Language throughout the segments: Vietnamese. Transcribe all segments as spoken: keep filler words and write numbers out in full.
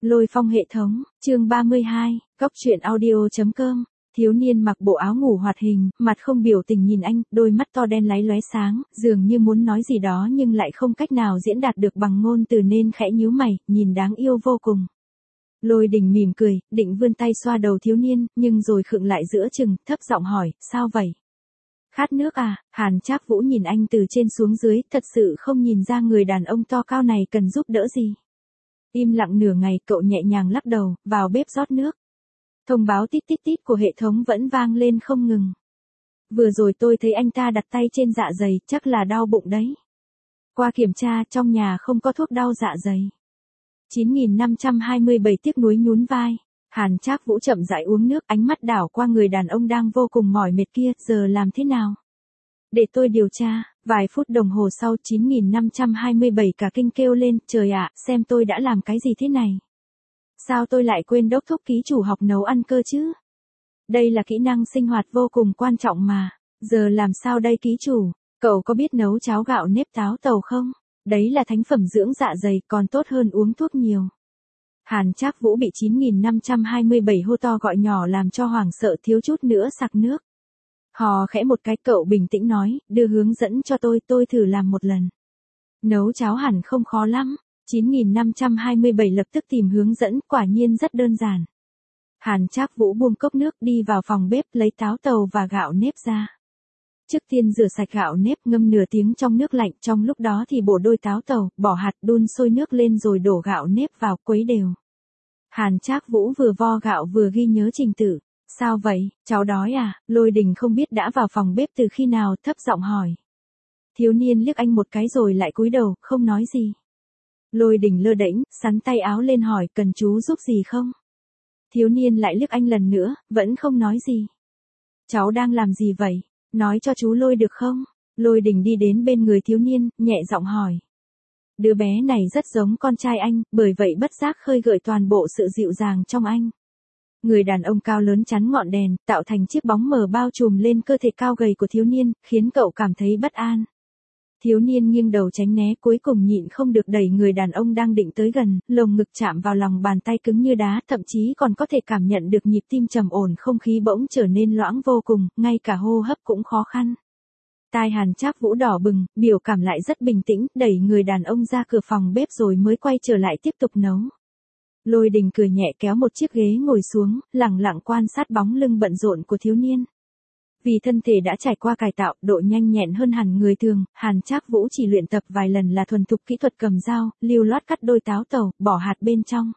Lôi phong hệ thống, chương ba mươi hai, góc truyện audio.com. Thiếu niên mặc bộ áo ngủ hoạt hình, mặt không biểu tình nhìn anh, đôi mắt to đen láy lóe sáng, dường như muốn nói gì đó nhưng lại không cách nào diễn đạt được bằng ngôn từ nên khẽ nhíu mày, nhìn đáng yêu vô cùng. Lôi Đình mỉm cười, định vươn tay xoa đầu thiếu niên, nhưng rồi khựng lại giữa chừng, thấp giọng hỏi, sao vậy? Khát nước à? Hàn Trác Vũ nhìn anh từ trên xuống dưới, thật sự không nhìn ra người đàn ông to cao này cần giúp đỡ gì. Im lặng nửa ngày, cậu nhẹ nhàng lắc đầu, vào bếp rót nước. Thông báo tít tít tít của hệ thống vẫn vang lên không ngừng. Vừa rồi tôi thấy anh ta đặt tay trên dạ dày, chắc là đau bụng đấy. Qua kiểm tra, trong nhà không có thuốc đau dạ dày. chín nghìn năm trăm hai mươi bảy tiếc nuối nhún vai. Hàn Trác Vũ chậm rãi uống nước, ánh mắt đảo qua người đàn ông đang vô cùng mỏi mệt kia, giờ làm thế nào? Để tôi điều tra. Vài phút đồng hồ sau, chín nghìn năm trăm hai mươi bảy cả kinh kêu lên, trời ạ, xem tôi đã làm cái gì thế này? Sao tôi lại quên đốc thúc ký chủ học nấu ăn cơ chứ? Đây là kỹ năng sinh hoạt vô cùng quan trọng mà. Giờ làm sao đây ký chủ? Cậu có biết nấu cháo gạo nếp táo tàu không? Đấy là thánh phẩm dưỡng dạ dày, còn tốt hơn uống thuốc nhiều. Hàn Trác Vũ bị chín nghìn năm trăm hai mươi bảy hô to gọi nhỏ làm cho hoảng sợ, thiếu chút nữa sặc nước. Hò khẽ một cái, cậu bình tĩnh nói, đưa hướng dẫn cho tôi, tôi thử làm một lần. Nấu cháo hẳn không khó lắm. chín nghìn năm trăm hai mươi bảy lập tức tìm hướng dẫn, quả nhiên rất đơn giản. Hàn Trác Vũ buông cốc nước đi vào phòng bếp, lấy táo tàu và gạo nếp ra. Trước tiên rửa sạch gạo nếp, ngâm nửa tiếng trong nước lạnh, trong lúc đó thì bổ đôi táo tàu, bỏ hạt, đun sôi nước lên rồi đổ gạo nếp vào, quấy đều. Hàn Trác Vũ vừa vo gạo vừa ghi nhớ trình tự. Sao vậy, cháu đói à? Lôi Đình không biết đã vào phòng bếp từ khi nào, thấp giọng hỏi. Thiếu niên liếc anh một cái rồi lại cúi đầu, không nói gì. Lôi Đình lơ đễnh, sắn tay áo lên hỏi, cần chú giúp gì không? Thiếu niên lại liếc anh lần nữa, vẫn không nói gì. Cháu đang làm gì vậy? Nói cho chú Lôi được không? Lôi Đình đi đến bên người thiếu niên, nhẹ giọng hỏi. Đứa bé này rất giống con trai anh, bởi vậy bất giác khơi gợi toàn bộ sự dịu dàng trong anh. Người đàn ông cao lớn chắn ngọn đèn, tạo thành chiếc bóng mờ bao trùm lên cơ thể cao gầy của thiếu niên, khiến cậu cảm thấy bất an. Thiếu niên nghiêng đầu tránh né, cuối cùng nhịn không được đẩy người đàn ông đang định tới gần, lồng ngực chạm vào lòng bàn tay cứng như đá, thậm chí còn có thể cảm nhận được nhịp tim trầm ổn, không khí bỗng trở nên loãng vô cùng, ngay cả hô hấp cũng khó khăn. Tai Hàn Trác Vũ đỏ bừng, biểu cảm lại rất bình tĩnh, đẩy người đàn ông ra cửa phòng bếp rồi mới quay trở lại tiếp tục nấu. Lôi Đình cười nhẹ kéo một chiếc ghế ngồi xuống, lặng lặng quan sát bóng lưng bận rộn của thiếu niên. Vì thân thể đã trải qua cải tạo, độ nhanh nhẹn hơn hẳn người thường, Hàn Trác Vũ chỉ luyện tập vài lần là thuần thục kỹ thuật cầm dao, lưu loát cắt đôi táo tàu, bỏ hạt bên trong.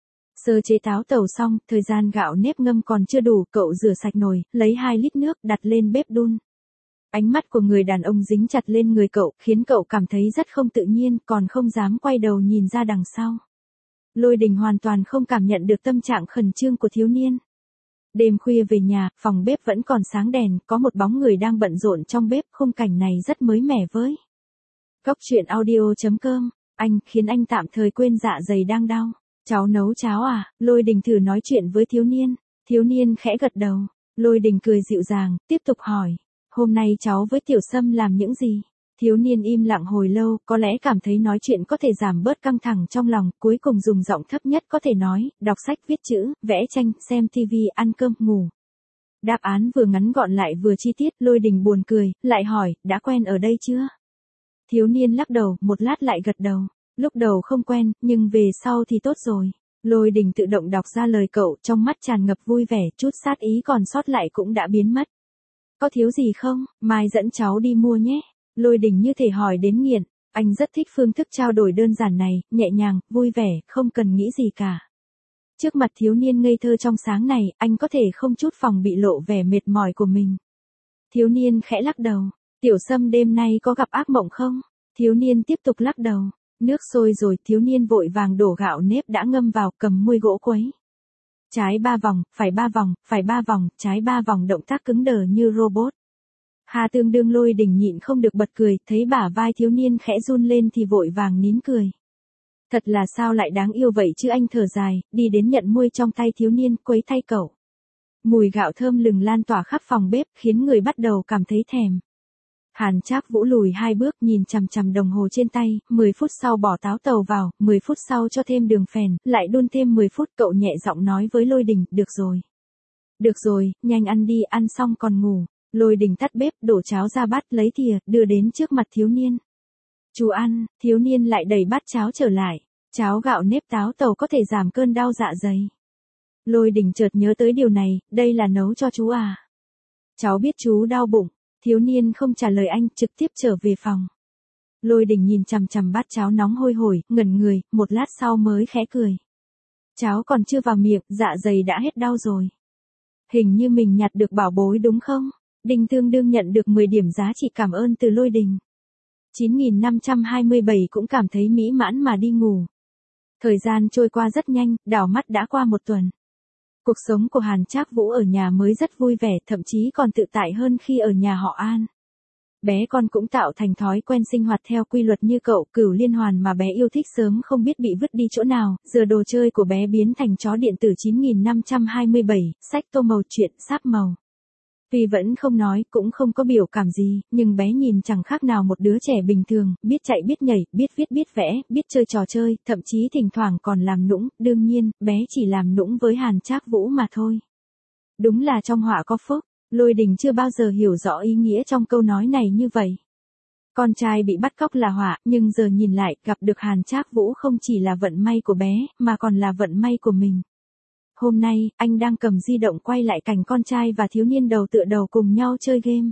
Sơ chế táo tàu xong, thời gian gạo nếp ngâm còn chưa đủ, cậu rửa sạch nồi, lấy hai lít nước đặt lên bếp đun. Ánh mắt của người đàn ông dính chặt lên người cậu, khiến cậu cảm thấy rất không tự nhiên, còn không dám quay đầu nhìn ra đằng sau. Lôi Đình hoàn toàn không cảm nhận được tâm trạng khẩn trương của thiếu niên. Đêm khuya về nhà, phòng bếp vẫn còn sáng đèn, có một bóng người đang bận rộn trong bếp, khung cảnh này rất mới mẻ với. Góc truyện audio.com, anh, khiến anh tạm thời quên dạ dày đang đau. Cháu nấu cháo à? Lôi Đình thử nói chuyện với thiếu niên. Thiếu niên khẽ gật đầu. Lôi Đình cười dịu dàng, tiếp tục hỏi. Hôm nay cháu với Tiểu Sâm làm những gì? Thiếu niên im lặng hồi lâu, có lẽ cảm thấy nói chuyện có thể giảm bớt căng thẳng trong lòng, cuối cùng dùng giọng thấp nhất có thể nói, đọc sách viết chữ, vẽ tranh, xem tivi, ăn cơm, ngủ. Đáp án vừa ngắn gọn lại vừa chi tiết, Lôi Đình buồn cười, lại hỏi, đã quen ở đây chưa? Thiếu niên lắc đầu, một lát lại gật đầu. Lúc đầu không quen, nhưng về sau thì tốt rồi. Lôi Đình tự động đọc ra lời cậu, trong mắt tràn ngập vui vẻ, chút sát ý còn sót lại cũng đã biến mất. Có thiếu gì không? Mai dẫn cháu đi mua nhé. Lôi Đình như thể hỏi đến nghiện, anh rất thích phương thức trao đổi đơn giản này, nhẹ nhàng, vui vẻ, không cần nghĩ gì cả. Trước mặt thiếu niên ngây thơ trong sáng này, anh có thể không chút phòng bị lộ vẻ mệt mỏi của mình. Thiếu niên khẽ lắc đầu, Tiểu Sâm đêm nay có gặp ác mộng không? Thiếu niên tiếp tục lắc đầu, nước sôi rồi, thiếu niên vội vàng đổ gạo nếp đã ngâm vào, cầm muôi gỗ quấy. Trái ba vòng, phải ba vòng, phải ba vòng, trái ba vòng, động tác cứng đờ như robot. Hà tương đương Lôi Đình nhịn không được bật cười, thấy bả vai thiếu niên khẽ run lên thì vội vàng nín cười. Thật là sao lại đáng yêu vậy chứ, anh thở dài, đi đến nhận muôi trong tay thiếu niên, quấy thay cậu. Mùi gạo thơm lừng lan tỏa khắp phòng bếp, khiến người bắt đầu cảm thấy thèm. Hàn Trác Vũ lùi hai bước nhìn chằm chằm đồng hồ trên tay, mười phút sau bỏ táo tàu vào, mười phút sau cho thêm đường phèn, lại đun thêm mười phút, cậu nhẹ giọng nói với Lôi Đình, được rồi. Được rồi, nhanh ăn đi, ăn xong còn ngủ. Lôi Đình tắt bếp, đổ cháo ra bát, lấy thìa, đưa đến trước mặt thiếu niên. Chú ăn, thiếu niên lại đẩy bát cháo trở lại. Cháo gạo nếp táo tàu có thể giảm cơn đau dạ dày. Lôi Đình chợt nhớ tới điều này, đây là nấu cho chú à? Cháu biết chú đau bụng. Thiếu niên không trả lời anh, trực tiếp trở về phòng. Lôi Đình nhìn chằm chằm bát cháo nóng hôi hổi, ngẩn người, một lát sau mới khẽ cười. Cháo còn chưa vào miệng, dạ dày đã hết đau rồi. Hình như mình nhặt được bảo bối đúng không? Đinh tương đương nhận được mười điểm giá trị cảm ơn từ Lôi Đình. chín nghìn năm trăm hai mươi bảy cũng cảm thấy mỹ mãn mà đi ngủ. Thời gian trôi qua rất nhanh, đảo mắt đã qua một tuần. Cuộc sống của Hàn Trác Vũ ở nhà mới rất vui vẻ, thậm chí còn tự tại hơn khi ở nhà họ An. Bé con cũng tạo thành thói quen sinh hoạt theo quy luật như cậu, Cửu Liên Hoàn mà bé yêu thích sớm không biết bị vứt đi chỗ nào, giờ đồ chơi của bé biến thành chó điện tử chín nghìn năm trăm hai mươi bảy, sách tô màu truyện, sáp màu. Tuy vẫn không nói, cũng không có biểu cảm gì, nhưng bé nhìn chẳng khác nào một đứa trẻ bình thường, biết chạy biết nhảy, biết viết biết vẽ, biết chơi trò chơi, thậm chí thỉnh thoảng còn làm nũng, đương nhiên, bé chỉ làm nũng với Hàn Trác Vũ mà thôi. Đúng là trong họa có phúc, Lôi Đình chưa bao giờ hiểu rõ ý nghĩa trong câu nói này như vậy. Con trai bị bắt cóc là họa, nhưng giờ nhìn lại, gặp được Hàn Trác Vũ không chỉ là vận may của bé, mà còn là vận may của mình. Hôm nay, anh đang cầm di động quay lại cảnh con trai và thiếu niên đầu tựa đầu cùng nhau chơi game.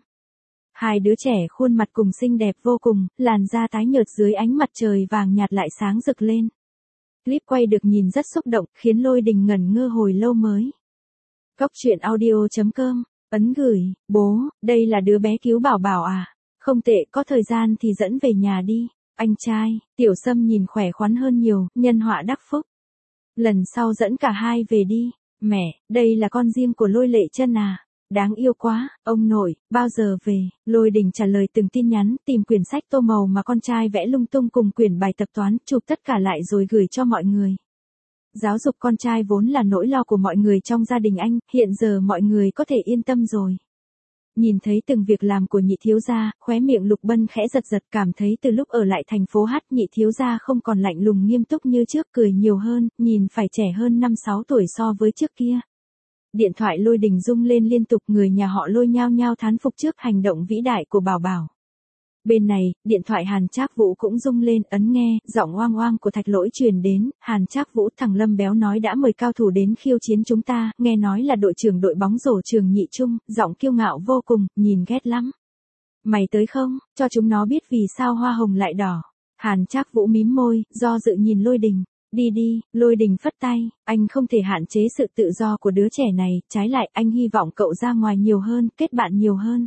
Hai đứa trẻ khuôn mặt cùng xinh đẹp vô cùng, làn da tái nhợt dưới ánh mặt trời vàng nhạt lại sáng rực lên. Clip quay được nhìn rất xúc động, khiến Lôi Đình ngẩn ngơ hồi lâu mới. Góc truyện audio chấm com, ấn gửi, bố, đây là đứa bé cứu bảo bảo à? Không tệ, có thời gian thì dẫn về nhà đi. Anh trai, Tiểu Sâm nhìn khỏe khoắn hơn nhiều, nhân họa đắc phúc. Lần sau dẫn cả hai về đi. Mẹ, đây là con riêng của Lôi Lệ Chân à? Đáng yêu quá, ông nội, bao giờ về? Lôi Đình trả lời từng tin nhắn, tìm quyển sách tô màu mà con trai vẽ lung tung cùng quyển bài tập toán, chụp tất cả lại rồi gửi cho mọi người. Giáo dục con trai vốn là nỗi lo của mọi người trong gia đình anh, hiện giờ mọi người có thể yên tâm rồi. Nhìn thấy từng việc làm của nhị thiếu gia, khóe miệng Lục Bân khẽ giật giật, cảm thấy từ lúc ở lại thành phố Hát, nhị thiếu gia không còn lạnh lùng nghiêm túc như trước, cười nhiều hơn, nhìn phải trẻ hơn năm sáu tuổi so với trước kia. Điện thoại Lôi Đình rung lên liên tục, người nhà họ Lôi nhao nhao thán phục trước hành động vĩ đại của Bảo Bảo. Bên này, điện thoại Hàn Trác Vũ cũng rung lên, ấn nghe, giọng oang oang của Thạch Lỗi truyền đến, Hàn Trác Vũ, thằng Lâm Béo nói đã mời cao thủ đến khiêu chiến chúng ta, nghe nói là đội trưởng đội bóng rổ Trường Nhị Trung, giọng kiêu ngạo vô cùng, nhìn ghét lắm. Mày tới không, cho chúng nó biết vì sao hoa hồng lại đỏ. Hàn Trác Vũ mím môi, do dự nhìn Lôi Đình. Đi đi, Lôi Đình phất tay, anh không thể hạn chế sự tự do của đứa trẻ này, trái lại anh hy vọng cậu ra ngoài nhiều hơn, kết bạn nhiều hơn.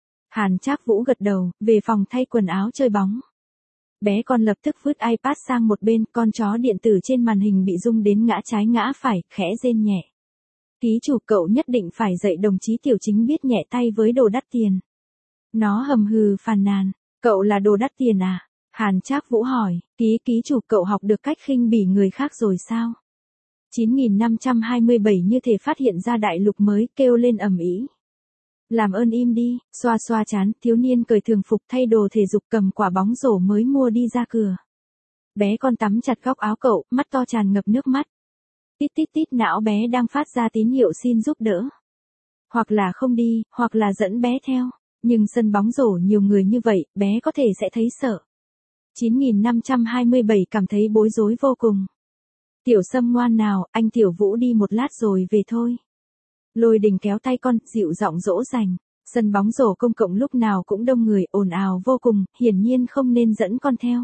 Hàn Trác Vũ gật đầu, về phòng thay quần áo chơi bóng. Bé con lập tức vứt iPad sang một bên, con chó điện tử trên màn hình bị rung đến ngã trái ngã phải, khẽ rên nhẹ. Ký chủ, cậu nhất định phải dạy đồng chí Tiểu Chính biết nhẹ tay với đồ đắt tiền. Nó hầm hừ phàn nàn, cậu là đồ đắt tiền à? Hàn Trác Vũ hỏi, ký ký chủ, cậu học được cách khinh bỉ người khác rồi sao? chín nghìn năm trăm hai mươi bảy như thể phát hiện ra đại lục mới, kêu lên ầm ĩ. Làm ơn im đi, xoa xoa chán, thiếu niên cởi thường phục thay đồ thể dục cầm quả bóng rổ mới mua đi ra cửa. Bé con tắm chặt góc áo cậu, mắt to tràn ngập nước mắt. Tít tít tít, não bé đang phát ra tín hiệu xin giúp đỡ. Hoặc là không đi, hoặc là dẫn bé theo. Nhưng sân bóng rổ nhiều người như vậy, bé có thể sẽ thấy sợ. chín nghìn năm trăm hai mươi bảy cảm thấy bối rối vô cùng. Tiểu Sâm ngoan nào, anh Tiểu Vũ đi một lát rồi về thôi. Lôi Đình kéo tay con, dịu giọng dỗ dành. Sân bóng rổ công cộng lúc nào cũng đông người, ồn ào vô cùng, hiển nhiên không nên dẫn con theo.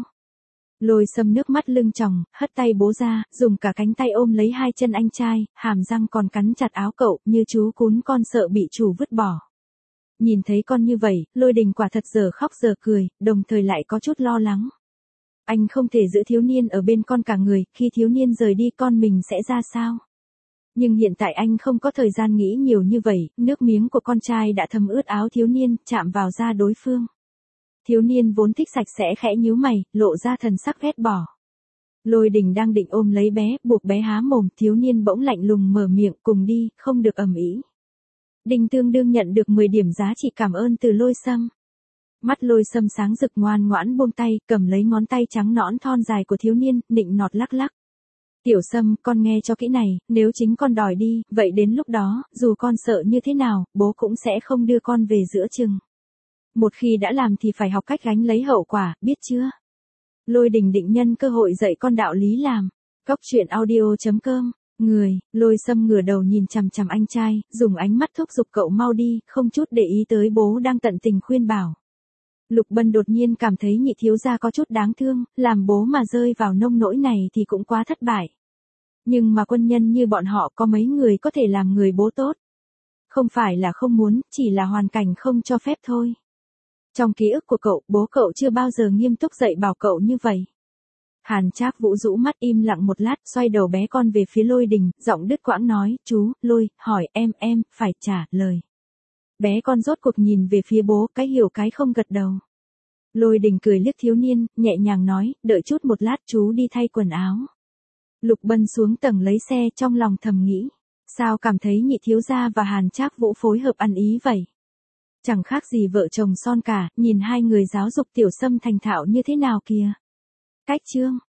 Lôi Sâm nước mắt lưng tròng, hất tay bố ra, dùng cả cánh tay ôm lấy hai chân anh trai, hàm răng còn cắn chặt áo cậu, như chú cún con sợ bị chủ vứt bỏ. Nhìn thấy con như vậy, Lôi Đình quả thật giờ khóc giờ cười, đồng thời lại có chút lo lắng. Anh không thể giữ thiếu niên ở bên con cả người, khi thiếu niên rời đi con mình sẽ ra sao? Nhưng hiện tại anh không có thời gian nghĩ nhiều như vậy, nước miếng của con trai đã thấm ướt áo thiếu niên, chạm vào da đối phương. Thiếu niên vốn thích sạch sẽ khẽ nhíu mày, lộ ra thần sắc ghét bỏ. Lôi Đình đang định ôm lấy bé, buộc bé há mồm, thiếu niên bỗng lạnh lùng mở miệng, cùng đi, không được ầm ĩ. Đinh Tương Đương nhận được mười điểm giá trị cảm ơn từ Lôi Sâm. Mắt Lôi Sâm sáng rực ngoan ngoãn buông tay, cầm lấy ngón tay trắng nõn thon dài của thiếu niên, nịnh nọt lắc lắc. Tiểu Sâm, con nghe cho kỹ này, nếu chính con đòi đi, vậy đến lúc đó, dù con sợ như thế nào, bố cũng sẽ không đưa con về giữa chừng. Một khi đã làm thì phải học cách gánh lấy hậu quả, biết chưa? Lôi Đình định nhân cơ hội dạy con đạo lý làm. Cóc truyện audio chấm com. Người, Lôi Sâm ngửa đầu nhìn chằm chằm anh trai, dùng ánh mắt thúc giục cậu mau đi, không chút để ý tới bố đang tận tình khuyên bảo. Lục Bân đột nhiên cảm thấy nhị thiếu gia có chút đáng thương, làm bố mà rơi vào nông nỗi này thì cũng quá thất bại. Nhưng mà quân nhân như bọn họ có mấy người có thể làm người bố tốt. Không phải là không muốn, chỉ là hoàn cảnh không cho phép thôi. Trong ký ức của cậu, bố cậu chưa bao giờ nghiêm túc dạy bảo cậu như vậy. Hàn Trác Vũ rũ mắt im lặng một lát, xoay đầu bé con về phía Lôi Đình, giọng đứt quãng nói, chú, Lôi, hỏi em, em, phải trả lời. Bé con rốt cuộc nhìn về phía bố, cái hiểu cái không gật đầu. Lôi Đình cười liếc thiếu niên, nhẹ nhàng nói, đợi chút một lát chú đi thay quần áo. Lục Bân xuống tầng lấy xe, trong lòng thầm nghĩ. Sao cảm thấy nhị thiếu gia và Hàn Trác Vũ phối hợp ăn ý vậy? Chẳng khác gì vợ chồng son cả, nhìn hai người giáo dục Tiểu Sâm thành thạo như thế nào kìa. Cách chương.